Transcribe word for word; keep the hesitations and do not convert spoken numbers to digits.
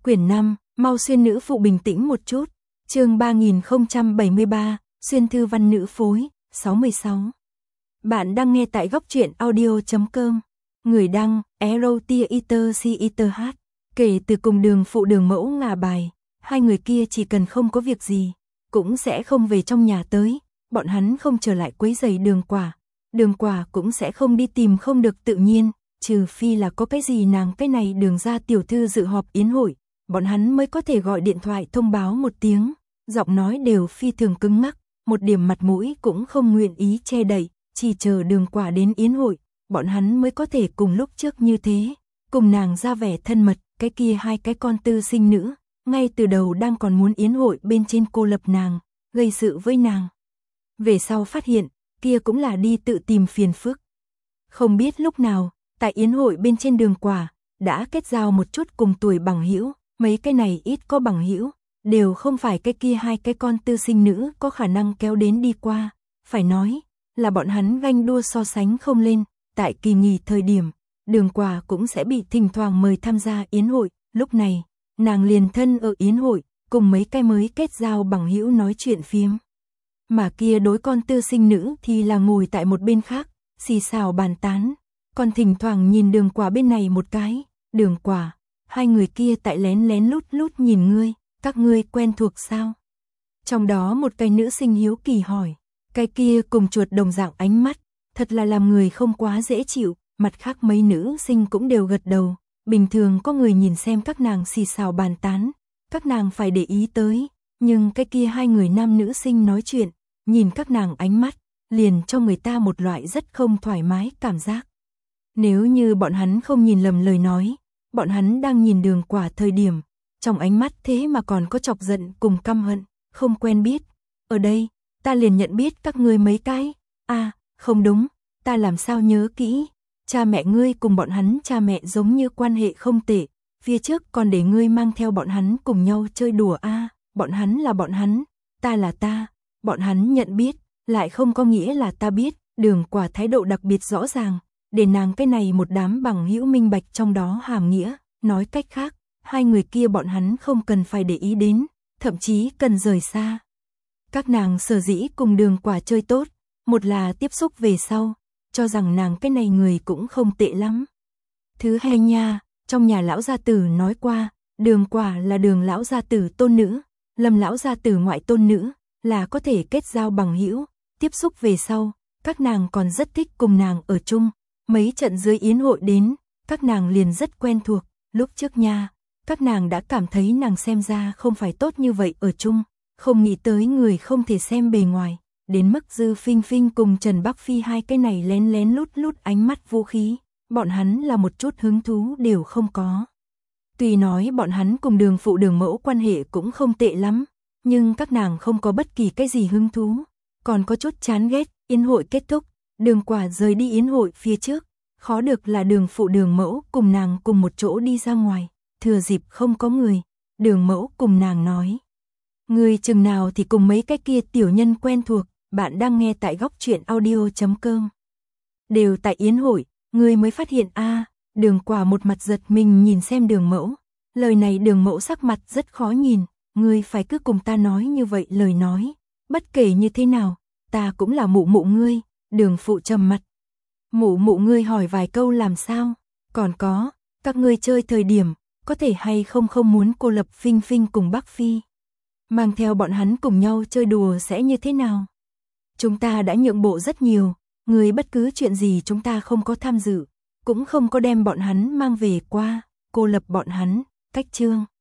Quyển năm, mau xuyên nữ phụ bình tĩnh một chút. Chương ba nghìn không trăm bảy mươi ba, xuyên thư văn nữ phối, sáu mươi sáu. Bạn đang nghe tại góc truyện audio chấm com. Người đăng, Erotia Eater C Eater H. Kể từ cùng đường phụ đường mẫu ngả bài, hai người kia chỉ cần không có việc gì, cũng sẽ không về trong nhà tới, bọn hắn không trở lại quấy rầy đường quả. Đường quả cũng sẽ không đi tìm không được tự nhiên, trừ phi là có cái gì nàng cái này đường ra tiểu thư dự họp yến hội, bọn hắn mới có thể gọi điện thoại thông báo một tiếng, giọng nói đều phi thường cứng ngắc, một điểm mặt mũi cũng không nguyện ý che đậy, chỉ chờ đường quả đến yến hội, bọn hắn mới có thể cùng lúc trước như thế, cùng nàng ra vẻ thân mật. Cái kia hai cái con tư sinh nữ, ngay từ đầu đang còn muốn yến hội bên trên cô lập nàng, gây sự với nàng. Về sau phát hiện, kia cũng là đi tự tìm phiền phức. Không biết lúc nào, tại yến hội bên trên đường quả, đã kết giao một chút cùng tuổi bằng hữu, mấy cái này ít có bằng hữu, đều không phải cái kia hai cái con tư sinh nữ có khả năng kéo đến đi qua, phải nói là bọn hắn ganh đua so sánh không lên, tại kỳ nghỉ thời điểm. Đường quả cũng sẽ bị thỉnh thoảng mời tham gia yến hội, lúc này, nàng liền thân ở yến hội, cùng mấy cái mới kết giao bằng hữu nói chuyện phiếm. Mà kia đối con tư sinh nữ thì là ngồi tại một bên khác, xì xào bàn tán, còn thỉnh thoảng nhìn đường quả bên này một cái, đường quả, hai người kia tại lén lén lút lút nhìn ngươi, các ngươi quen thuộc sao? Trong đó một cái nữ sinh hiếu kỳ hỏi, cái kia cùng chuột đồng dạng ánh mắt, thật là làm người không quá dễ chịu. Mặt khác mấy nữ sinh cũng đều gật đầu, bình thường có người nhìn xem các nàng xì xào bàn tán, các nàng phải để ý tới, nhưng cái kia hai người nam nữ sinh nói chuyện, nhìn các nàng ánh mắt, liền cho người ta một loại rất không thoải mái cảm giác. Nếu như bọn hắn không nhìn lầm lời nói, bọn hắn đang nhìn đường quả thời điểm, trong ánh mắt thế mà còn có chọc giận cùng căm hận, không quen biết. Ở đây, ta liền nhận biết các ngươi mấy cái, à, không đúng, ta làm sao nhớ kỹ. Cha mẹ ngươi cùng bọn hắn cha mẹ giống như quan hệ không tệ, phía trước còn để ngươi mang theo bọn hắn cùng nhau chơi đùa a, à, bọn hắn là bọn hắn, ta là ta, bọn hắn nhận biết, lại không có nghĩa là ta biết, đường quả thái độ đặc biệt rõ ràng, để nàng cái này một đám bằng hữu minh bạch trong đó hàm nghĩa, nói cách khác, hai người kia bọn hắn không cần phải để ý đến, thậm chí cần rời xa. Các nàng sở dĩ cùng đường quả chơi tốt, một là tiếp xúc về sau, cho rằng nàng cái này người cũng không tệ lắm. Thứ hai nha, trong nhà lão gia tử nói qua, đường quả là đường lão gia tử tôn nữ, Lâm lão gia tử ngoại tôn nữ, là có thể kết giao bằng hữu, tiếp xúc về sau, các nàng còn rất thích cùng nàng ở chung, mấy trận dưới yến hội đến, các nàng liền rất quen thuộc, lúc trước nha, các nàng đã cảm thấy nàng xem ra không phải tốt như vậy ở chung, không nghĩ tới người không thể xem bề ngoài. Đến mức Dư Phinh Phinh cùng Trần Bắc Phi hai cái này lén lén lút lút ánh mắt vũ khí, bọn hắn là một chút hứng thú đều không có. Tuy nói bọn hắn cùng đường phụ đường mẫu quan hệ cũng không tệ lắm, nhưng các nàng không có bất kỳ cái gì hứng thú, còn có chút chán ghét. Yến hội kết thúc, đường quả rời đi yến hội phía trước, khó được là đường phụ đường mẫu cùng nàng cùng một chỗ đi ra ngoài, thừa dịp không có người, đường mẫu cùng nàng nói. Người chừng nào thì cùng mấy cái kia tiểu nhân quen thuộc. Bạn đang nghe tại góc truyện audio chấm com. Đều tại yến hội, người mới phát hiện a à, đường quả một mặt giật mình nhìn xem đường mẫu. Lời này đường mẫu sắc mặt rất khó nhìn, ngươi phải cứ cùng ta nói như vậy lời nói. Bất kể như thế nào, ta cũng là mụ mụ ngươi, đường phụ trầm mặt. Mụ mụ ngươi hỏi vài câu làm sao, còn có, các ngươi chơi thời điểm, có thể hay không không muốn cô lập Phinh Phinh cùng Bắc Phi. Mang theo bọn hắn cùng nhau chơi đùa sẽ như thế nào? Chúng ta đã nhượng bộ rất nhiều, người bất cứ chuyện gì chúng ta không có tham dự, cũng không có đem bọn hắn mang về qua, cô lập bọn hắn, cách chương.